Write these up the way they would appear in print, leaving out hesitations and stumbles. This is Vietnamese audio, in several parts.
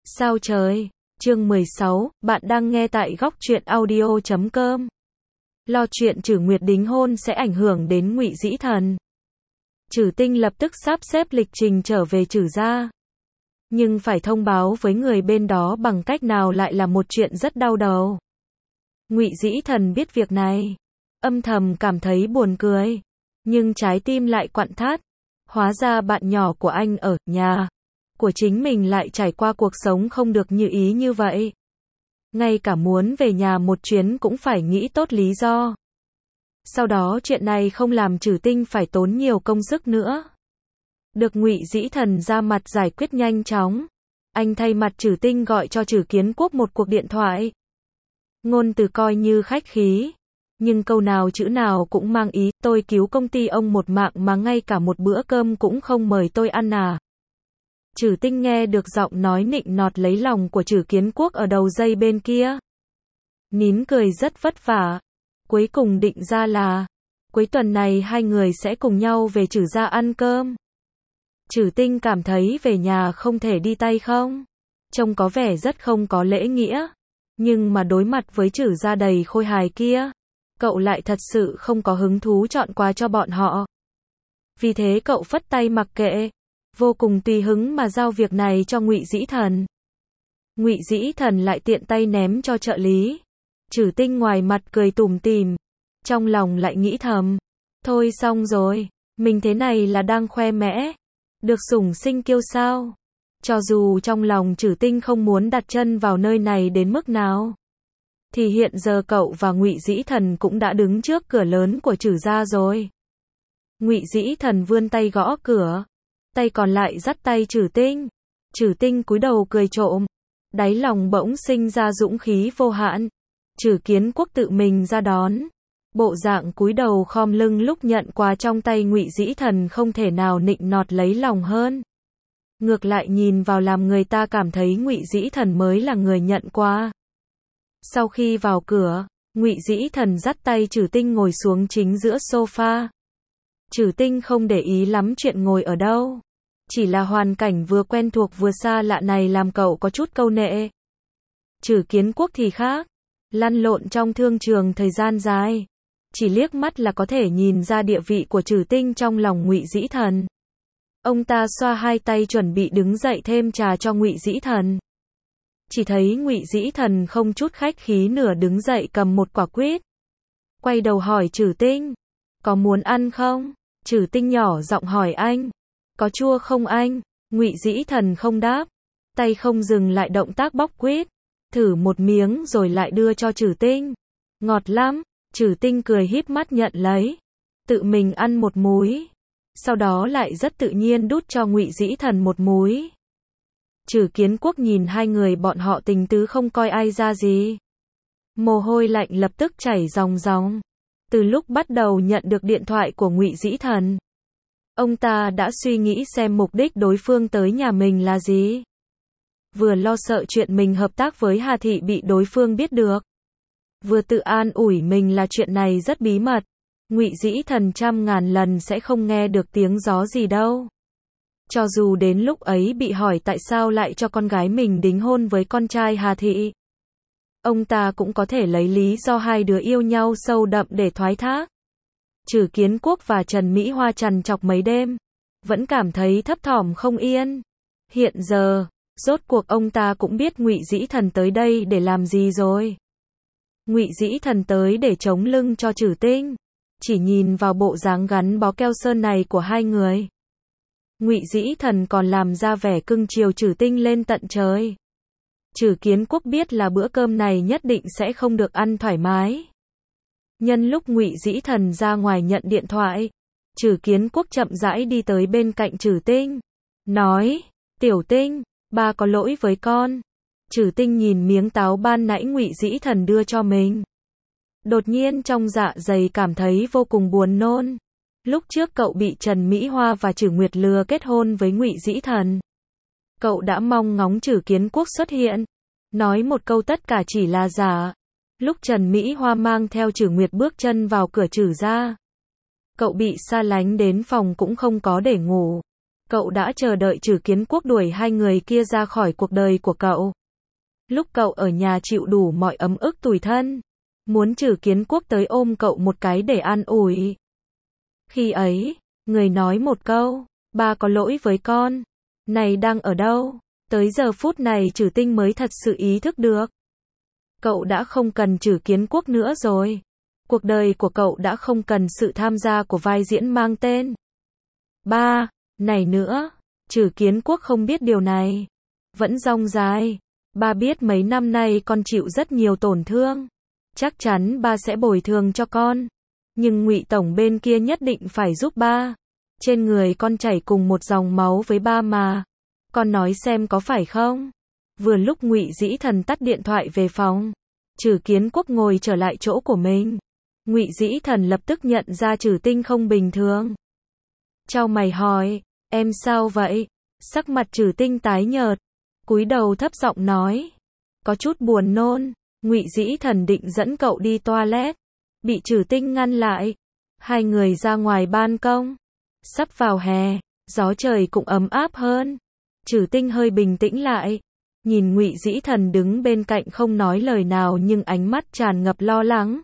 Sao trời? Chương 16, bạn đang nghe tại góc truyện audio.com. Lo chuyện Trử Nguyệt đính hôn sẽ ảnh hưởng đến Ngụy Dĩ Thần. Trử Tinh lập tức sắp xếp lịch trình trở về Trử gia. Nhưng phải thông báo với người bên đó bằng cách nào lại là một chuyện rất đau đầu. Ngụy Dĩ Thần biết việc này, âm thầm cảm thấy buồn cười, nhưng trái tim lại quặn thắt. Hóa ra bạn nhỏ của anh ở nhà của chính mình lại trải qua cuộc sống không được như ý như vậy. Ngay cả muốn về nhà một chuyến cũng phải nghĩ tốt lý do. Sau đó chuyện này không làm Trử Tinh phải tốn nhiều công sức nữa. Được Ngụy Dĩ Thần ra mặt giải quyết nhanh chóng. Anh thay mặt Trử Tinh gọi cho Trử Kiến Quốc một cuộc điện thoại. Ngôn từ coi như khách khí, nhưng câu nào chữ nào cũng mang ý, tôi cứu công ty ông một mạng mà ngay cả một bữa cơm cũng không mời tôi ăn à. Trử Tinh nghe được giọng nói nịnh nọt lấy lòng của Trử Kiến Quốc ở đầu dây bên kia. Nín cười rất vất vả. Cuối cùng định ra là cuối tuần này hai người sẽ cùng nhau về Trử gia ăn cơm. Trử Tinh cảm thấy về nhà không thể đi tay không. Trông có vẻ rất không có lễ nghĩa. Nhưng mà đối mặt với Trử gia đầy khôi hài kia, cậu lại thật sự không có hứng thú chọn quà cho bọn họ. Vì thế cậu phất tay mặc kệ, vô cùng tùy hứng mà giao việc này cho Ngụy Dĩ Thần. Ngụy Dĩ Thần lại tiện tay ném cho trợ lý. Trử Tinh ngoài mặt cười tủm tỉm, trong lòng lại nghĩ thầm, thôi xong rồi, mình thế này là đang khoe mẽ, được sủng sinh kiêu sao? Cho dù trong lòng Trử Tinh không muốn đặt chân vào nơi này đến mức nào, thì hiện giờ cậu và Ngụy Dĩ Thần cũng đã đứng trước cửa lớn của Trử gia rồi. Ngụy Dĩ Thần vươn tay gõ cửa, tay còn lại dắt tay Trử Tinh. Trử Tinh cúi đầu cười trộm, đáy lòng bỗng sinh ra dũng khí vô hạn. Trử Kiến Quốc tự mình ra đón, bộ dạng cúi đầu khom lưng lúc nhận quà trong tay Ngụy Dĩ Thần không thể nào nịnh nọt lấy lòng hơn. Ngược lại nhìn vào làm người ta cảm thấy Ngụy Dĩ Thần mới là người nhận quà. Sau khi vào cửa, Ngụy Dĩ Thần dắt tay Trử Tinh ngồi xuống chính giữa sofa. Trử Tinh không để ý lắm chuyện ngồi ở đâu, chỉ là hoàn cảnh vừa quen thuộc vừa xa lạ này làm cậu có chút câu nệ. Trử Kiến Quốc thì khác, lăn lộn trong thương trường thời gian dài, chỉ liếc mắt là có thể nhìn ra địa vị của Trử Tinh trong lòng Ngụy Dĩ Thần. Ông ta xoa hai tay chuẩn bị đứng dậy thêm trà cho Ngụy Dĩ Thần. Chỉ thấy Ngụy Dĩ Thần không chút khách khí nửa đứng dậy cầm một quả quýt, quay đầu hỏi Trử Tinh, có muốn ăn không? Trử Tinh nhỏ giọng hỏi anh, có chua không anh? Ngụy Dĩ Thần không đáp, tay không dừng lại động tác bóc quýt, thử một miếng rồi lại đưa cho Trử Tinh. Ngọt lắm. Trử Tinh cười híp mắt nhận lấy, tự mình ăn một múi, sau đó lại rất tự nhiên đút cho Ngụy Dĩ Thần một múi. Trử Kiến Quốc nhìn hai người bọn họ tình tứ không coi ai ra gì. Mồ hôi lạnh lập tức chảy ròng ròng. Từ lúc bắt đầu nhận được điện thoại của Ngụy Dĩ Thần, ông ta đã suy nghĩ xem mục đích đối phương tới nhà mình là gì. Vừa lo sợ chuyện mình hợp tác với Hà Thị bị đối phương biết được, vừa tự an ủi mình là chuyện này rất bí mật. Ngụy Dĩ Thần trăm ngàn lần sẽ không nghe được tiếng gió gì đâu. Cho dù đến lúc ấy bị hỏi tại sao lại cho con gái mình đính hôn với con trai Hà Thị, ông ta cũng có thể lấy lý do hai đứa yêu nhau sâu đậm để thoái thác. Trử Kiến Quốc và Trần Mỹ Hoa trằn trọc mấy đêm, vẫn cảm thấy thấp thỏm không yên. Hiện giờ, rốt cuộc ông ta cũng biết Ngụy Dĩ Thần tới đây để làm gì rồi. Ngụy Dĩ Thần tới để chống lưng cho Trử Tinh. Chỉ nhìn vào bộ dáng gắn bó keo sơn này của hai người, Ngụy Dĩ Thần còn làm ra vẻ cưng chiều Trử Tinh lên tận trời. Trử Kiến Quốc biết là bữa cơm này nhất định sẽ không được ăn thoải mái. Nhân lúc Ngụy Dĩ Thần ra ngoài nhận điện thoại, Trử Kiến Quốc chậm rãi đi tới bên cạnh Trử Tinh, nói, Tiểu Tinh, ba có lỗi với con. Trử Tinh nhìn miếng táo ban nãy Ngụy Dĩ Thần đưa cho mình. Đột nhiên trong dạ dày cảm thấy vô cùng buồn nôn. Lúc trước cậu bị Trần Mỹ Hoa và Trử Nguyệt lừa kết hôn với Ngụy Dĩ Thần. Cậu đã mong ngóng Trử Kiến Quốc xuất hiện, nói một câu tất cả chỉ là giả. Lúc Trần Mỹ Hoa mang theo Trử Nguyệt bước chân vào cửa Trử gia, cậu bị xa lánh đến phòng cũng không có để ngủ. Cậu đã chờ đợi Trử Kiến Quốc đuổi hai người kia ra khỏi cuộc đời của cậu. Lúc cậu ở nhà chịu đủ mọi ấm ức tủi thân, muốn Trử Kiến Quốc tới ôm cậu một cái để an ủi. Khi ấy, người nói một câu, ba có lỗi với con, này đang ở đâu? Tới giờ phút này Trử Tinh mới thật sự ý thức được. Cậu đã không cần Trử Kiến Quốc nữa rồi. Cuộc đời của cậu đã không cần sự tham gia của vai diễn mang tên ba. Này nữa, Trử Kiến Quốc không biết điều này. Vẫn dong dài. Ba biết mấy năm nay con chịu rất nhiều tổn thương. Chắc chắn ba sẽ bồi thường cho con. Nhưng Ngụy Tổng bên kia nhất định phải giúp ba. Trên người con chảy cùng một dòng máu với ba mà. Con nói xem có phải không? Vừa lúc Ngụy Dĩ Thần tắt điện thoại về phòng, Trử Kiến Quốc ngồi trở lại chỗ của mình. Ngụy Dĩ Thần lập tức nhận ra Trử Tinh không bình thường. Chau mày hỏi, em sao vậy? Sắc mặt Trử Tinh tái nhợt, cúi đầu thấp giọng nói, có chút buồn nôn. Ngụy Dĩ Thần định dẫn cậu đi toilet, bị Trử Tinh ngăn lại. Hai người ra ngoài ban công. Sắp vào hè, gió trời cũng ấm áp hơn. Trử Tinh hơi bình tĩnh lại, nhìn Ngụy Dĩ Thần đứng bên cạnh không nói lời nào nhưng ánh mắt tràn ngập lo lắng.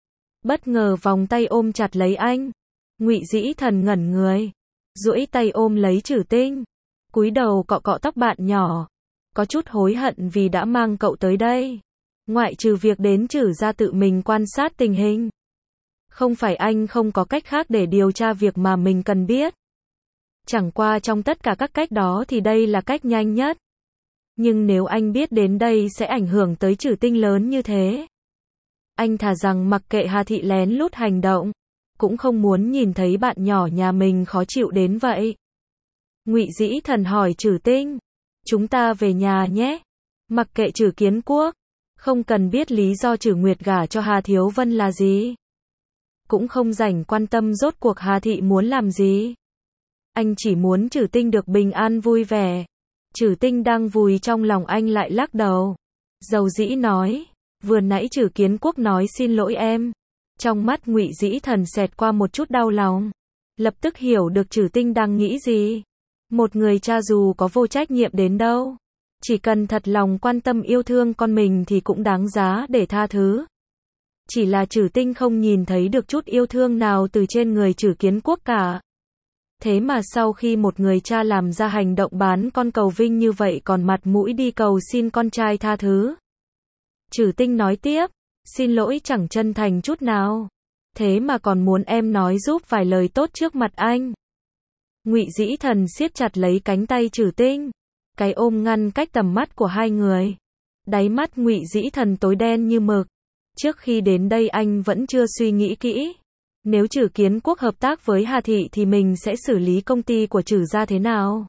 Bất ngờ vòng tay ôm chặt lấy anh. Ngụy Dĩ Thần ngẩn người, duỗi tay ôm lấy Trử Tinh, cúi đầu cọ cọ tóc bạn nhỏ, có chút hối hận vì đã mang cậu tới đây. Ngoại trừ việc đến Trử gia tự mình quan sát tình hình, không phải anh không có cách khác để điều tra việc mà mình cần biết. Chẳng qua trong tất cả các cách đó thì đây là cách nhanh nhất. Nhưng nếu anh biết đến đây sẽ ảnh hưởng tới Trử Tinh lớn như thế, anh thà rằng mặc kệ Hà Thị lén lút hành động, cũng không muốn nhìn thấy bạn nhỏ nhà mình khó chịu đến vậy. Ngụy Dĩ Thần hỏi Trử Tinh, chúng ta về nhà nhé. Mặc kệ Trử Kiến Quốc, không cần biết lý do Trử Nguyệt gả cho Hà Thiếu Vân là gì. Cũng không rảnh quan tâm rốt cuộc Hà Thị muốn làm gì. Anh chỉ muốn Trử Tinh được bình an vui vẻ. Trử Tinh đang vùi trong lòng anh lại lắc đầu. Dầu dĩ nói, vừa nãy Trử Kiến Quốc nói xin lỗi em. Trong mắt Ngụy Dĩ Thần xẹt qua một chút đau lòng. Lập tức hiểu được Trử Tinh đang nghĩ gì. Một người cha dù có vô trách nhiệm đến đâu, chỉ cần thật lòng quan tâm yêu thương con mình thì cũng đáng giá để tha thứ. Chỉ là Trử Tinh không nhìn thấy được chút yêu thương nào từ trên người Trử Kiến Quốc cả. Thế mà sau khi một người cha làm ra hành động bán con cầu vinh như vậy còn mặt mũi đi cầu xin con trai tha thứ. Trử Tinh nói tiếp, xin lỗi chẳng chân thành chút nào. Thế mà còn muốn em nói giúp vài lời tốt trước mặt anh. Ngụy Dĩ Thần siết chặt lấy cánh tay Trử Tinh. Cái ôm ngăn cách tầm mắt của hai người. Đáy mắt Ngụy Dĩ Thần tối đen như mực. Trước khi đến đây anh vẫn chưa suy nghĩ kỹ. Nếu Trử Kiến Quốc hợp tác với Hà Thị thì mình sẽ xử lý công ty của Trử gia thế nào?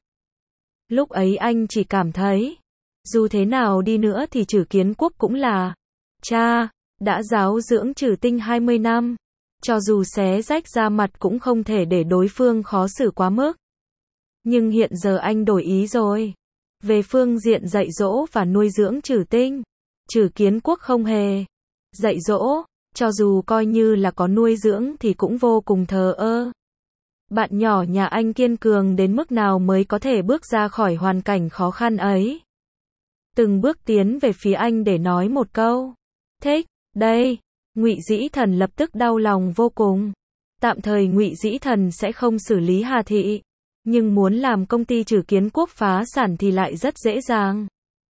Lúc ấy anh chỉ cảm thấy, dù thế nào đi nữa thì Trử Kiến Quốc cũng là cha, đã giáo dưỡng Trử Tinh 20 năm. Cho dù xé rách da mặt cũng không thể để đối phương khó xử quá mức. Nhưng hiện giờ anh đổi ý rồi. Về phương diện dạy dỗ và nuôi dưỡng Trử Tinh, Trử Kiến Quốc không hề dạy dỗ, cho dù coi như là có nuôi dưỡng thì cũng vô cùng thờ ơ. Bạn nhỏ nhà anh kiên cường đến mức nào mới có thể bước ra khỏi hoàn cảnh khó khăn ấy. Từng bước tiến về phía anh để nói một câu, thích, đây. Ngụy Dĩ Thần lập tức đau lòng vô cùng. Tạm thời Ngụy Dĩ Thần sẽ không xử lý Hà Thị, nhưng muốn làm công ty Trử Kiến Quốc phá sản thì lại rất dễ dàng.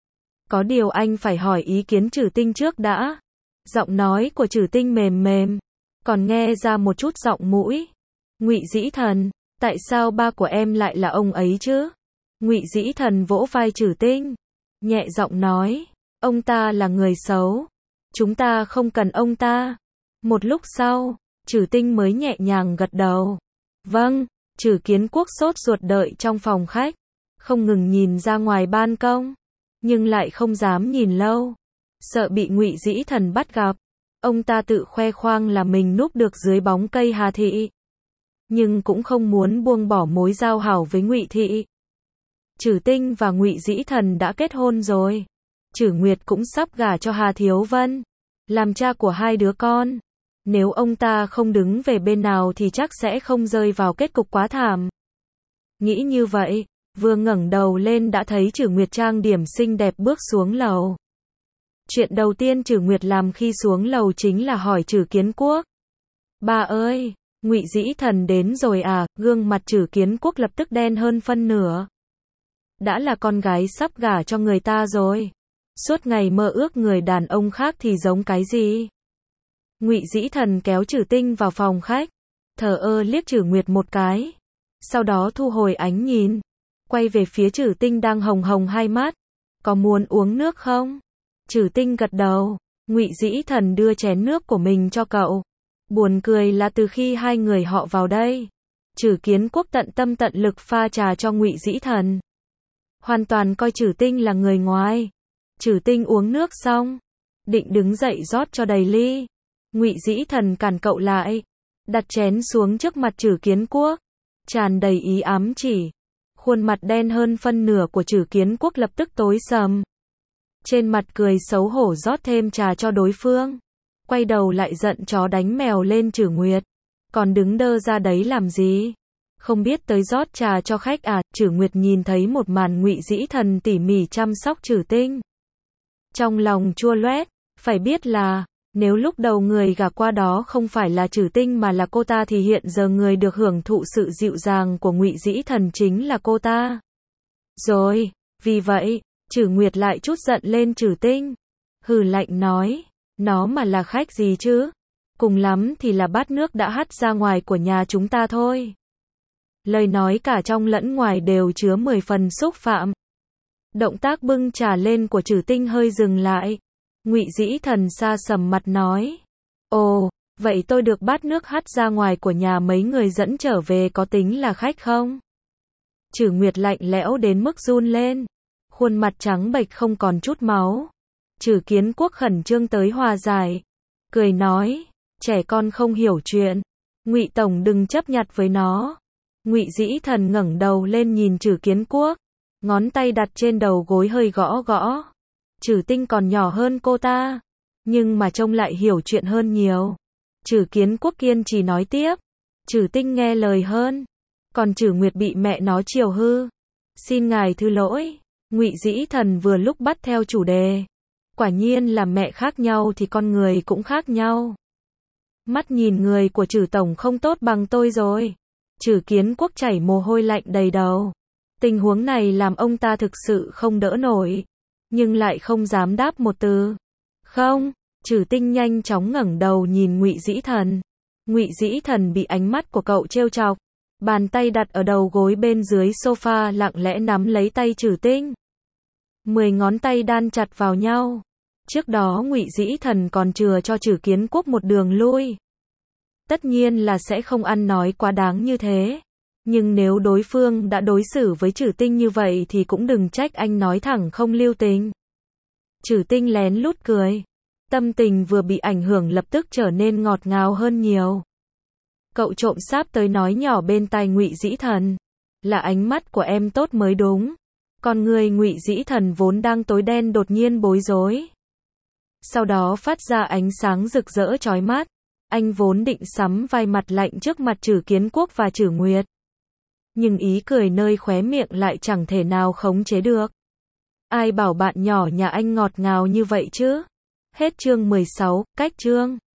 Có điều anh phải hỏi ý kiến Trử Tinh trước đã. Giọng nói của Trử Tinh mềm mềm, còn nghe ra một chút giọng mũi. Ngụy Dĩ Thần, tại sao ba của em lại là ông ấy chứ? Ngụy Dĩ Thần vỗ vai Trử Tinh, nhẹ giọng nói, ông ta là người xấu. Chúng ta không cần ông ta. Một lúc sau, Trử Tinh mới nhẹ nhàng gật đầu. Vâng. Trử Kiến Quốc sốt ruột đợi trong phòng khách, không ngừng nhìn ra ngoài ban công, nhưng lại không dám nhìn lâu, sợ bị Ngụy Dĩ Thần bắt gặp. Ông ta tự khoe khoang là mình núp được dưới bóng cây Hà Thị, nhưng cũng không muốn buông bỏ mối giao hảo với Ngụy Thị. Trử Tinh và Ngụy Dĩ Thần đã kết hôn rồi. Trử Nguyệt cũng sắp gả cho Hà Thiếu Vân, làm cha của hai đứa con. Nếu ông ta không đứng về bên nào thì chắc sẽ không rơi vào kết cục quá thảm. Nghĩ như vậy, vừa ngẩng đầu lên đã thấy Trử Nguyệt trang điểm xinh đẹp bước xuống lầu. Chuyện đầu tiên Trử Nguyệt làm khi xuống lầu chính là hỏi Trử Kiến Quốc. Ba ơi, Ngụy Dĩ Thần đến rồi à? Gương mặt Trử Kiến Quốc lập tức đen hơn phân nửa. Đã là con gái sắp gả cho người ta rồi. Suốt ngày mơ ước người đàn ông khác thì giống cái gì? Ngụy Dĩ Thần kéo Trử Tinh vào phòng khách, thờ ơ liếc Trử Nguyệt một cái, sau đó thu hồi ánh nhìn, quay về phía Trử Tinh đang hồng hồng hai mắt. Có muốn uống nước không? Trử Tinh gật đầu. Ngụy Dĩ Thần đưa chén nước của mình cho cậu. Buồn cười là từ khi hai người họ vào đây, Trử Kiến Quốc tận tâm tận lực pha trà cho Ngụy Dĩ Thần, hoàn toàn coi Trử Tinh là người ngoài. Trử Tinh uống nước xong, định đứng dậy rót cho đầy ly. Ngụy Dĩ Thần cản cậu lại, đặt chén xuống trước mặt Trử Kiến Quốc, tràn đầy ý ám chỉ. Khuôn mặt đen hơn phân nửa của Trử Kiến Quốc lập tức tối sầm. Trên mặt cười xấu hổ rót thêm trà cho đối phương, quay đầu lại giận chó đánh mèo lên Trử Nguyệt. Còn đứng đơ ra đấy làm gì? Không biết tới rót trà cho khách à? Trử Nguyệt nhìn thấy một màn Ngụy Dĩ Thần tỉ mỉ chăm sóc Trử Tinh, trong lòng chua loét. Phải biết là, nếu lúc đầu người gả qua đó không phải là Trử Tinh mà là cô ta thì hiện giờ người được hưởng thụ sự dịu dàng của Ngụy Dĩ Thần chính là cô ta. Rồi, vì vậy, Trử Nguyệt lại chút giận lên Trử Tinh. Hừ lạnh nói, nó mà là khách gì chứ? Cùng lắm thì là bát nước đã hắt ra ngoài của nhà chúng ta thôi. Lời nói cả trong lẫn ngoài đều chứa 10 phần xúc phạm. Động tác bưng trà lên của Trử Tinh hơi dừng lại. Ngụy Dĩ Thần sa sầm mặt nói, ồ, vậy tôi được bát nước hắt ra ngoài của nhà mấy người dẫn trở về có tính là khách không? Trử Nguyệt lạnh lẽo đến mức run lên, khuôn mặt trắng bệch không còn chút máu. Trử Kiến Quốc khẩn trương tới hòa giải, cười nói, trẻ con không hiểu chuyện, Ngụy tổng đừng chấp nhặt với nó. Ngụy Dĩ Thần ngẩng đầu lên nhìn Trử Kiến Quốc, ngón tay đặt trên đầu gối hơi gõ gõ. Trử Tinh còn nhỏ hơn cô ta, nhưng mà trông lại hiểu chuyện hơn nhiều. Trử Kiến Quốc kiên trì nói tiếp, Trử Tinh nghe lời hơn, còn Trử Nguyệt bị mẹ nó chiều hư. Xin ngài thứ lỗi. Ngụy Dĩ Thần vừa lúc bắt theo chủ đề. Quả nhiên là mẹ khác nhau thì con người cũng khác nhau. Mắt nhìn người của Trử tổng không tốt bằng tôi rồi. Trử Kiến Quốc chảy mồ hôi lạnh đầy đầu. Tình huống này làm ông ta thực sự không đỡ nổi, nhưng lại không dám đáp một từ. Không. Trử Tinh nhanh chóng ngẩng đầu nhìn Ngụy Dĩ Thần. Ngụy Dĩ Thần bị ánh mắt của cậu trêu chọc, bàn tay đặt ở đầu gối bên dưới sofa lặng lẽ nắm lấy tay Trử Tinh. 10 ngón tay đan chặt vào nhau. Trước đó Ngụy Dĩ Thần còn chừa cho Trử Kiến Quốc một đường lui. Tất nhiên là sẽ không ăn nói quá đáng như thế. Nhưng nếu đối phương đã đối xử với Trử Tinh như vậy thì cũng đừng trách anh nói thẳng không lưu tình. Trử Tinh lén lút cười. Tâm tình vừa bị ảnh hưởng lập tức trở nên ngọt ngào hơn nhiều. Cậu trộm sáp tới nói nhỏ bên tai Ngụy Dĩ Thần, là ánh mắt của em tốt mới đúng. Còn người Ngụy Dĩ Thần vốn đang tối đen đột nhiên bối rối. Sau đó phát ra ánh sáng rực rỡ chói mắt. Anh vốn định sắm vai mặt lạnh trước mặt Trử Kiến Quốc và Trử Nguyệt, nhưng ý cười nơi khóe miệng lại chẳng thể nào khống chế được. Ai bảo bạn nhỏ nhà anh ngọt ngào như vậy chứ? Hết chương 16, cách chương.